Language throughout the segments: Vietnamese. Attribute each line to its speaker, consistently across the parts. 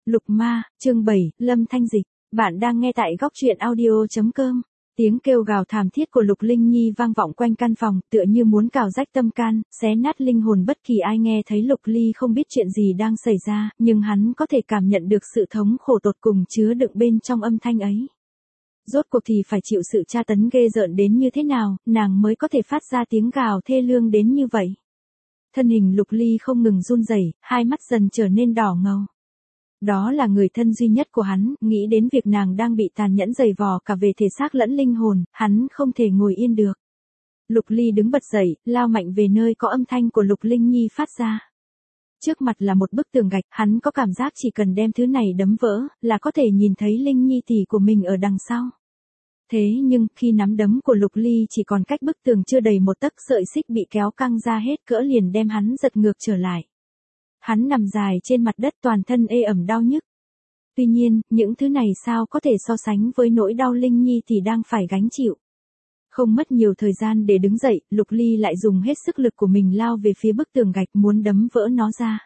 Speaker 1: Lục Ma, chương 7, Lâm Thanh Dịch. Bạn đang nghe tại góc truyện audio.com. Tiếng kêu gào thảm thiết của Lục Linh Nhi vang vọng quanh căn phòng, tựa như muốn cào rách tâm can, xé nát linh hồn bất kỳ ai nghe thấy. Lục Ly không biết chuyện gì đang xảy ra, nhưng hắn có thể cảm nhận được sự thống khổ tột cùng chứa đựng bên trong âm thanh ấy. Rốt cuộc thì phải chịu sự tra tấn ghê rợn đến như thế nào, nàng mới có thể phát ra tiếng gào thê lương đến như vậy. Thân hình Lục Ly không ngừng run rẩy, hai mắt dần trở nên đỏ ngầu. Đó là người thân duy nhất của hắn, nghĩ đến việc nàng đang bị tàn nhẫn giày vò cả về thể xác lẫn linh hồn, hắn không thể ngồi yên được. Lục Ly đứng bật dậy, lao mạnh về nơi có âm thanh của Lục Linh Nhi phát ra. Trước mặt là một bức tường gạch, hắn có cảm giác chỉ cần đem thứ này đấm vỡ, là có thể nhìn thấy Linh Nhi tỷ của mình ở đằng sau. Thế nhưng, khi nắm đấm của Lục Ly chỉ còn cách bức tường chưa đầy một tấc, sợi xích bị kéo căng ra hết cỡ liền đem hắn giật ngược trở lại. Hắn nằm dài trên mặt đất, toàn thân ê ẩm đau nhức. Tuy nhiên, những thứ này sao có thể so sánh với nỗi đau Linh Nhi thì đang phải gánh chịu. Không mất nhiều thời gian để đứng dậy, Lục Ly lại dùng hết sức lực của mình lao về phía bức tường gạch muốn đấm vỡ nó ra.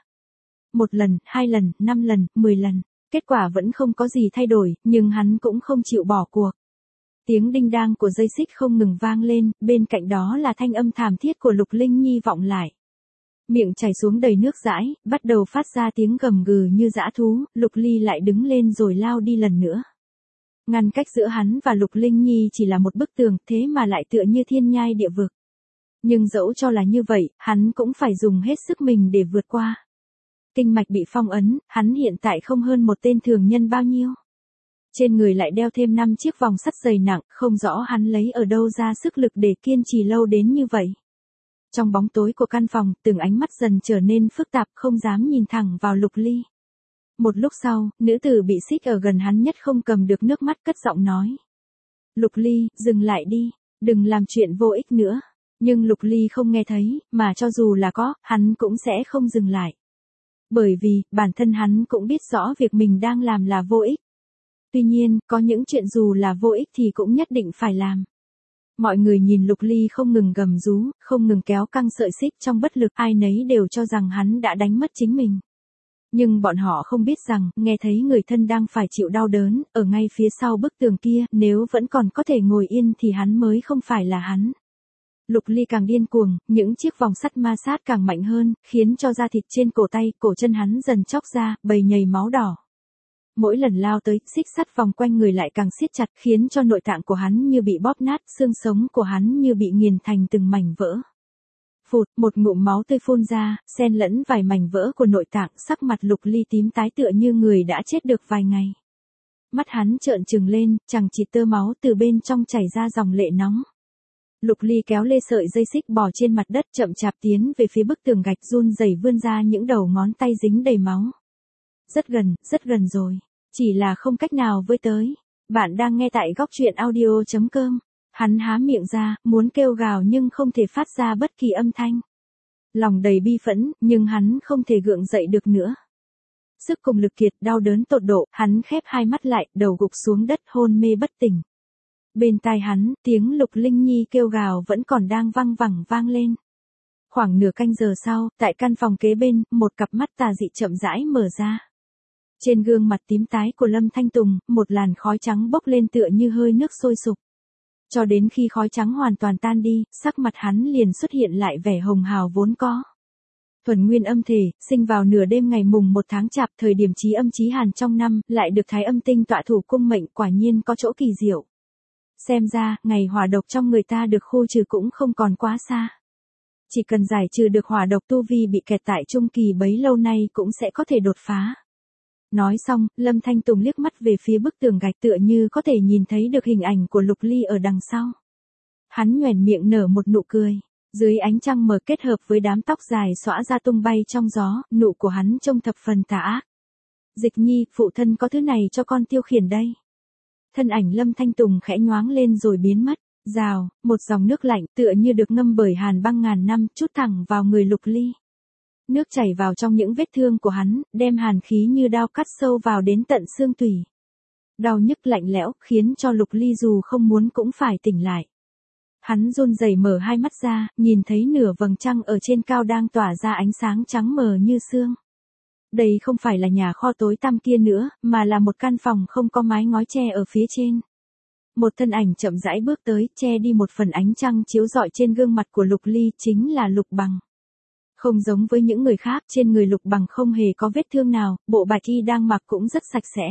Speaker 1: 1 lần, 2 lần, 5 lần, 10 lần. Kết quả vẫn không có gì thay đổi, nhưng hắn cũng không chịu bỏ cuộc. Tiếng đinh đang của dây xích không ngừng vang lên, bên cạnh đó là thanh âm thảm thiết của Lục Linh Nhi vọng lại. Miệng chảy xuống đầy nước dãi, bắt đầu phát ra tiếng gầm gừ như dã thú. Lục Ly lại đứng lên rồi lao đi lần nữa. Ngăn cách giữa hắn và Lục Linh Nhi chỉ là một bức tường, thế mà lại tựa như thiên nhai địa vực. Nhưng dẫu cho là như vậy, hắn cũng phải dùng hết sức mình để vượt qua. Kinh mạch bị phong ấn, hắn hiện tại không hơn một tên thường nhân bao nhiêu. Trên người lại đeo thêm 5 chiếc vòng sắt dày nặng, không rõ hắn lấy ở đâu ra sức lực để kiên trì lâu đến như vậy. Trong bóng tối của căn phòng, từng ánh mắt dần trở nên phức tạp, không dám nhìn thẳng vào Lục Ly. Một lúc sau, nữ tử bị xích ở gần hắn nhất không cầm được nước mắt, cất giọng nói. Lục Ly, dừng lại đi, đừng làm chuyện vô ích nữa. Nhưng Lục Ly không nghe thấy, mà cho dù là có, hắn cũng sẽ không dừng lại. Bởi vì, bản thân hắn cũng biết rõ việc mình đang làm là vô ích. Tuy nhiên, có những chuyện dù là vô ích thì cũng nhất định phải làm. Mọi người nhìn Lục Ly không ngừng gầm rú, không ngừng kéo căng sợi xích trong bất lực, ai nấy đều cho rằng hắn đã đánh mất chính mình. Nhưng bọn họ không biết rằng, nghe thấy người thân đang phải chịu đau đớn, ở ngay phía sau bức tường kia, nếu vẫn còn có thể ngồi yên thì hắn mới không phải là hắn. Lục Ly càng điên cuồng, những chiếc vòng sắt ma sát càng mạnh hơn, khiến cho da thịt trên cổ tay, cổ chân hắn dần chóc ra, bầy nhầy máu đỏ. Mỗi lần lao tới, xích sắt vòng quanh người lại càng siết chặt, khiến cho nội tạng của hắn như bị bóp nát, xương sống của hắn như bị nghiền thành từng mảnh vỡ. Phụt, một ngụm máu tươi phun ra, xen lẫn vài mảnh vỡ của nội tạng, sắc mặt Lục Ly tím tái tựa như người đã chết được vài ngày. Mắt hắn trợn trừng lên, chằng chịt tơ máu từ bên trong chảy ra dòng lệ nóng. Lục Ly kéo lê sợi dây xích bò trên mặt đất, chậm chạp tiến về phía bức tường gạch, run rẩy vươn ra những đầu ngón tay dính đầy máu. Rất gần rồi. Chỉ là không cách nào với tới. Bạn đang nghe tại góc truyện audio.com. Hắn há miệng ra, muốn kêu gào nhưng không thể phát ra bất kỳ âm thanh. Lòng đầy bi phẫn, nhưng hắn không thể gượng dậy được nữa. Sức cùng lực kiệt, đau đớn tột độ, hắn khép hai mắt lại, đầu gục xuống đất hôn mê bất tỉnh. Bên tai hắn, tiếng Lục Linh Nhi kêu gào vẫn còn đang văng vẳng vang lên. Khoảng nửa canh giờ sau, tại căn phòng kế bên, một cặp mắt tà dị chậm rãi mở ra. Trên gương mặt tím tái của Lâm Thanh Tùng, một làn khói trắng bốc lên tựa như hơi nước sôi sục. Cho đến khi khói trắng hoàn toàn tan đi, sắc mặt hắn liền xuất hiện lại vẻ hồng hào vốn có. Thuần nguyên âm thể, sinh vào nửa đêm ngày mùng 1 tháng Chạp, thời điểm chí âm chí hàn trong năm, lại được Thái Âm tinh tọa thủ cung mệnh, quả nhiên có chỗ kỳ diệu. Xem ra, ngày hỏa độc trong người ta được khu trừ cũng không còn quá xa. Chỉ cần giải trừ được hỏa độc, tu vi bị kẹt tại trung kỳ bấy lâu nay cũng sẽ có thể đột phá. Nói xong, Lâm Thanh Tùng liếc mắt về phía bức tường gạch, tựa như có thể nhìn thấy được hình ảnh của Lục Ly ở đằng sau. Hắn nhoẻn miệng nở một nụ cười. Dưới ánh trăng mờ kết hợp với đám tóc dài xõa ra tung bay trong gió, nụ của hắn trông thập phần tà ác. Dịch Nhi, phụ thân có thứ này cho con tiêu khiển đây. Thân ảnh Lâm Thanh Tùng khẽ nhoáng lên rồi biến mất. Rào, một dòng nước lạnh tựa như được ngâm bởi hàn băng ngàn năm, trút thẳng vào người Lục Ly. Nước chảy vào trong những vết thương của hắn, đem hàn khí như đao cắt sâu vào đến tận xương tủy. Đau nhức lạnh lẽo, khiến cho Lục Ly dù không muốn cũng phải tỉnh lại. Hắn run rẩy mở hai mắt ra, nhìn thấy nửa vầng trăng ở trên cao đang tỏa ra ánh sáng trắng mờ như sương. Đây không phải là nhà kho tối tăm kia nữa, mà là một căn phòng không có mái ngói tre ở phía trên. Một thân ảnh chậm rãi bước tới, che đi một phần ánh trăng chiếu rọi trên gương mặt của Lục Ly, chính là Lục Bằng. Không giống với những người khác, trên người Lục Bằng không hề có vết thương nào, bộ bạch y đang mặc cũng rất sạch sẽ.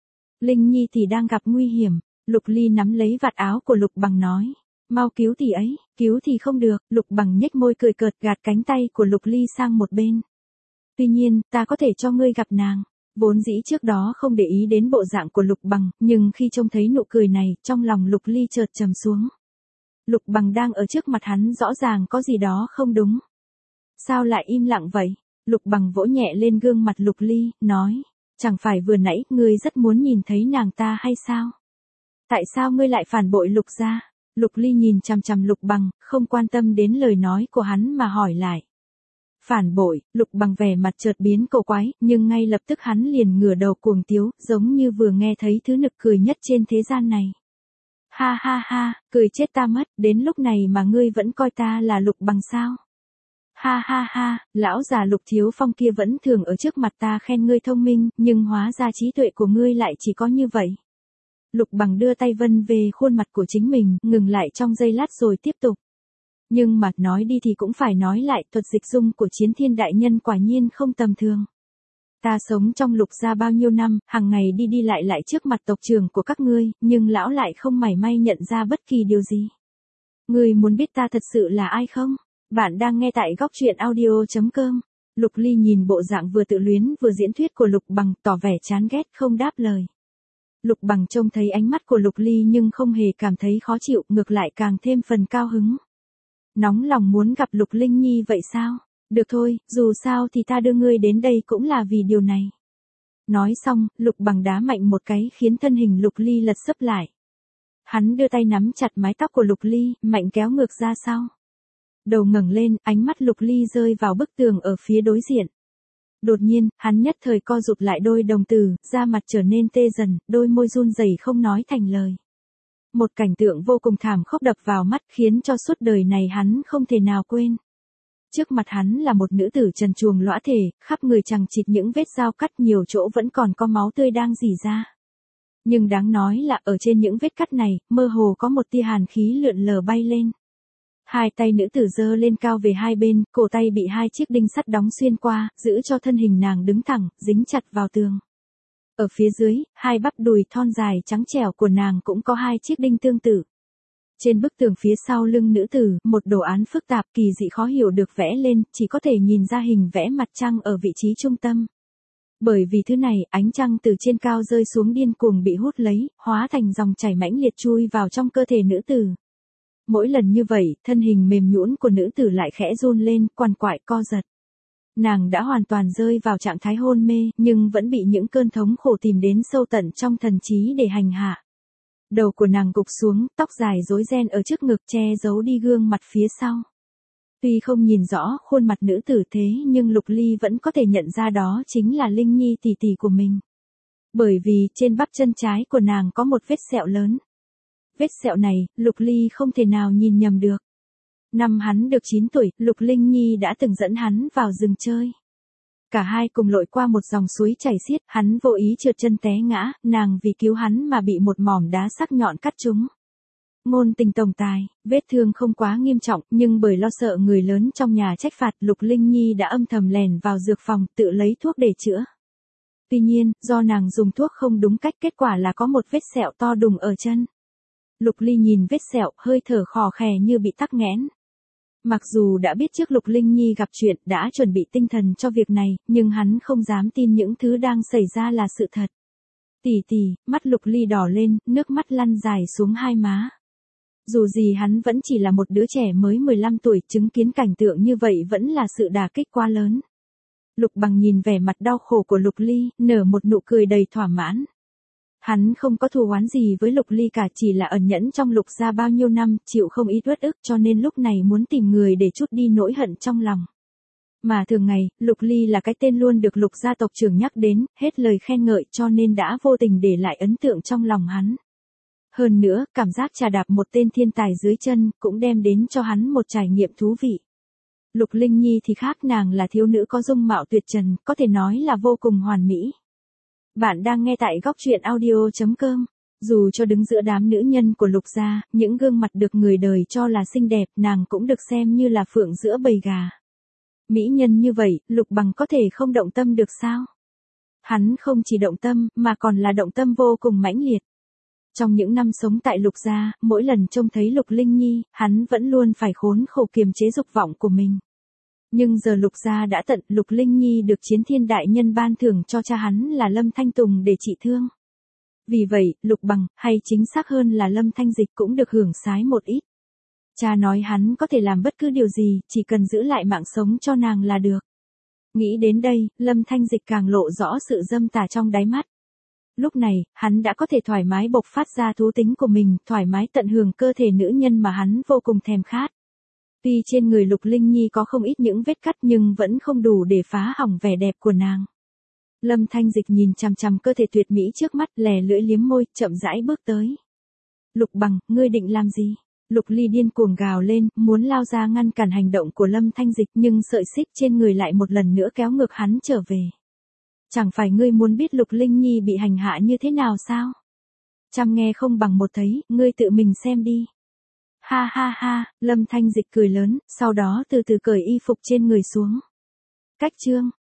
Speaker 1: Linh Nhi thì đang gặp nguy hiểm, Lục Ly nắm lấy vạt áo của Lục Bằng nói. Mau cứu tỷ ấy, cứu thì không được, Lục Bằng nhếch môi cười cợt gạt cánh tay của Lục Ly sang một bên. Tuy nhiên, ta có thể cho ngươi gặp nàng. Vốn dĩ trước đó không để ý đến bộ dạng của Lục Bằng, nhưng khi trông thấy nụ cười này, trong lòng Lục Ly chợt trầm xuống. Lục Bằng đang ở trước mặt hắn rõ ràng có gì đó không đúng. Sao lại im lặng vậy? Lục Bằng vỗ nhẹ lên gương mặt Lục Ly, nói. Chẳng phải vừa nãy ngươi rất muốn nhìn thấy nàng ta hay sao? Tại sao ngươi lại phản bội Lục gia? Lục Ly nhìn chằm chằm Lục Bằng, không quan tâm đến lời nói của hắn mà hỏi lại. Phản bội, Lục Bằng vẻ mặt chợt biến cổ quái, nhưng ngay lập tức hắn liền ngửa đầu cuồng tiếu, giống như vừa nghe thấy thứ nực cười nhất trên thế gian này. Ha ha ha, cười chết ta mất, đến lúc này mà ngươi vẫn coi ta là Lục Bằng sao? Ha ha ha, lão già Lục Thiếu Phong kia vẫn thường ở trước mặt ta khen ngươi thông minh, nhưng hóa ra trí tuệ của ngươi lại chỉ có như vậy. Lục Bằng đưa tay vân về khuôn mặt của chính mình, ngừng lại trong giây lát rồi tiếp tục. Nhưng mà nói đi thì cũng phải nói lại, thuật dịch dung của Chiến Thiên đại nhân quả nhiên không tầm thường. Ta sống trong Lục gia bao nhiêu năm, hàng ngày đi đi lại lại trước mặt tộc trưởng của các ngươi, nhưng lão lại không mảy may nhận ra bất kỳ điều gì. Ngươi muốn biết ta thật sự là ai không? Bạn đang nghe tại góc truyện audio.com. Lục Ly nhìn bộ dạng vừa tự luyến vừa diễn thuyết của Lục Bằng, tỏ vẻ chán ghét không đáp lời. Lục Bằng trông thấy ánh mắt của Lục Ly nhưng không hề cảm thấy khó chịu, ngược lại càng thêm phần cao hứng. Nóng lòng muốn gặp Lục Linh Nhi vậy sao? Được thôi, dù sao thì ta đưa ngươi đến đây cũng là vì điều này. Nói xong, Lục Bằng đá mạnh một cái khiến thân hình Lục Ly lật xấp lại. Hắn đưa tay nắm chặt mái tóc của Lục Ly, mạnh kéo ngược ra sau. Đầu ngẩng lên, ánh mắt Lục Ly rơi vào bức tường ở phía đối diện. Đột nhiên, hắn nhất thời co rụt lại đôi đồng tử, da mặt trở nên tê dần, đôi môi run rẩy không nói thành lời. Một cảnh tượng vô cùng thảm khốc đập vào mắt khiến cho suốt đời này hắn không thể nào quên. Trước mặt hắn là một nữ tử trần truồng lõa thể, khắp người chằng chịt những vết dao cắt, nhiều chỗ vẫn còn có máu tươi đang rỉ ra. Nhưng đáng nói là ở trên những vết cắt này, mơ hồ có một tia hàn khí lượn lờ bay lên. Hai tay nữ tử giơ lên cao về hai bên, cổ tay bị hai chiếc đinh sắt đóng xuyên qua, giữ cho thân hình nàng đứng thẳng, dính chặt vào tường. Ở phía dưới, hai bắp đùi thon dài trắng trẻo của nàng cũng có hai chiếc đinh tương tự. Trên bức tường phía sau lưng nữ tử, một đồ án phức tạp kỳ dị khó hiểu được vẽ lên, chỉ có thể nhìn ra hình vẽ mặt trăng ở vị trí trung tâm. Bởi vì thứ này, ánh trăng từ trên cao rơi xuống điên cuồng bị hút lấy, hóa thành dòng chảy mãnh liệt chui vào trong cơ thể nữ tử. Mỗi lần như vậy, thân hình mềm nhũn của nữ tử lại khẽ run lên, quằn quại co giật. Nàng đã hoàn toàn rơi vào trạng thái hôn mê, nhưng vẫn bị những cơn thống khổ tìm đến sâu tận trong thần trí để hành hạ. Đầu của nàng gục xuống, tóc dài rối ren ở trước ngực che giấu đi gương mặt phía sau. Tuy không nhìn rõ khuôn mặt nữ tử thế nhưng Lục Ly vẫn có thể nhận ra đó chính là Linh Nhi tỷ tỷ của mình. Bởi vì trên bắp chân trái của nàng có một vết sẹo lớn. Vết sẹo này, Lục Ly không thể nào nhìn nhầm được. Năm hắn được 9 tuổi, Lục Linh Nhi đã từng dẫn hắn vào rừng chơi. Cả hai cùng lội qua một dòng suối chảy xiết, hắn vô ý trượt chân té ngã, nàng vì cứu hắn mà bị một mỏm đá sắc nhọn cắt trúng. Ngôn tình tổng tài, vết thương không quá nghiêm trọng, nhưng bởi lo sợ người lớn trong nhà trách phạt, Lục Linh Nhi đã âm thầm lèn vào dược phòng tự lấy thuốc để chữa. Tuy nhiên, do nàng dùng thuốc không đúng cách, kết quả là có một vết sẹo to đùng ở chân. Lục Ly nhìn vết sẹo, hơi thở khò khè như bị tắc nghẽn. Mặc dù đã biết trước Lục Linh Nhi gặp chuyện, đã chuẩn bị tinh thần cho việc này, nhưng hắn không dám tin những thứ đang xảy ra là sự thật. Tỷ tỷ, mắt Lục Ly đỏ lên, nước mắt lăn dài xuống hai má. Dù gì hắn vẫn chỉ là một đứa trẻ mới 15 tuổi, chứng kiến cảnh tượng như vậy vẫn là sự đả kích quá lớn. Lục Bằng nhìn vẻ mặt đau khổ của Lục Ly, nở một nụ cười đầy thỏa mãn. Hắn không có thù oán gì với Lục Ly cả, chỉ là ẩn nhẫn trong Lục gia bao nhiêu năm, chịu không ít uất ức cho nên lúc này muốn tìm người để trút đi nỗi hận trong lòng. Mà thường ngày, Lục Ly là cái tên luôn được Lục gia tộc trưởng nhắc đến, hết lời khen ngợi cho nên đã vô tình để lại ấn tượng trong lòng hắn. Hơn nữa, cảm giác trà đạp một tên thiên tài dưới chân, cũng đem đến cho hắn một trải nghiệm thú vị. Lục Linh Nhi thì khác, nàng là thiếu nữ có dung mạo tuyệt trần, có thể nói là vô cùng hoàn mỹ. Bạn đang nghe tại góc truyện audio.com. Dù cho đứng giữa đám nữ nhân của Lục gia, những gương mặt được người đời cho là xinh đẹp, nàng cũng được xem như là phượng giữa bầy gà. Mỹ nhân như vậy, Lục Bằng có thể không động tâm được sao? Hắn không chỉ động tâm, mà còn là động tâm vô cùng mãnh liệt. Trong những năm sống tại Lục gia, mỗi lần trông thấy Lục Linh Nhi, hắn vẫn luôn phải khốn khổ kiềm chế dục vọng của mình. Nhưng giờ Lục gia đã tận, Lục Linh Nhi được Chiến Thiên đại nhân ban thưởng cho cha hắn là Lâm Thanh Tùng để trị thương. Vì vậy, Lục Bằng, hay chính xác hơn là Lâm Thanh Dịch cũng được hưởng sái một ít. Cha nói hắn có thể làm bất cứ điều gì, chỉ cần giữ lại mạng sống cho nàng là được. Nghĩ đến đây, Lâm Thanh Dịch càng lộ rõ sự dâm tà trong đáy mắt. Lúc này, hắn đã có thể thoải mái bộc phát ra thú tính của mình, thoải mái tận hưởng cơ thể nữ nhân mà hắn vô cùng thèm khát. Tuy trên người Lục Linh Nhi có không ít những vết cắt nhưng vẫn không đủ để phá hỏng vẻ đẹp của nàng. Lâm Thanh Dịch nhìn chằm chằm cơ thể tuyệt mỹ trước mắt, lè lưỡi liếm môi, chậm rãi bước tới. Lục Bằng, ngươi định làm gì? Lục Ly điên cuồng gào lên, muốn lao ra ngăn cản hành động của Lâm Thanh Dịch nhưng sợi xích trên người lại một lần nữa kéo ngược hắn trở về. Chẳng phải ngươi muốn biết Lục Linh Nhi bị hành hạ như thế nào sao? Trăm nghe không bằng một thấy, ngươi tự mình xem đi. Ha ha ha, Lâm Thanh Dịch cười lớn, sau đó từ từ cởi y phục trên người xuống. Cách chương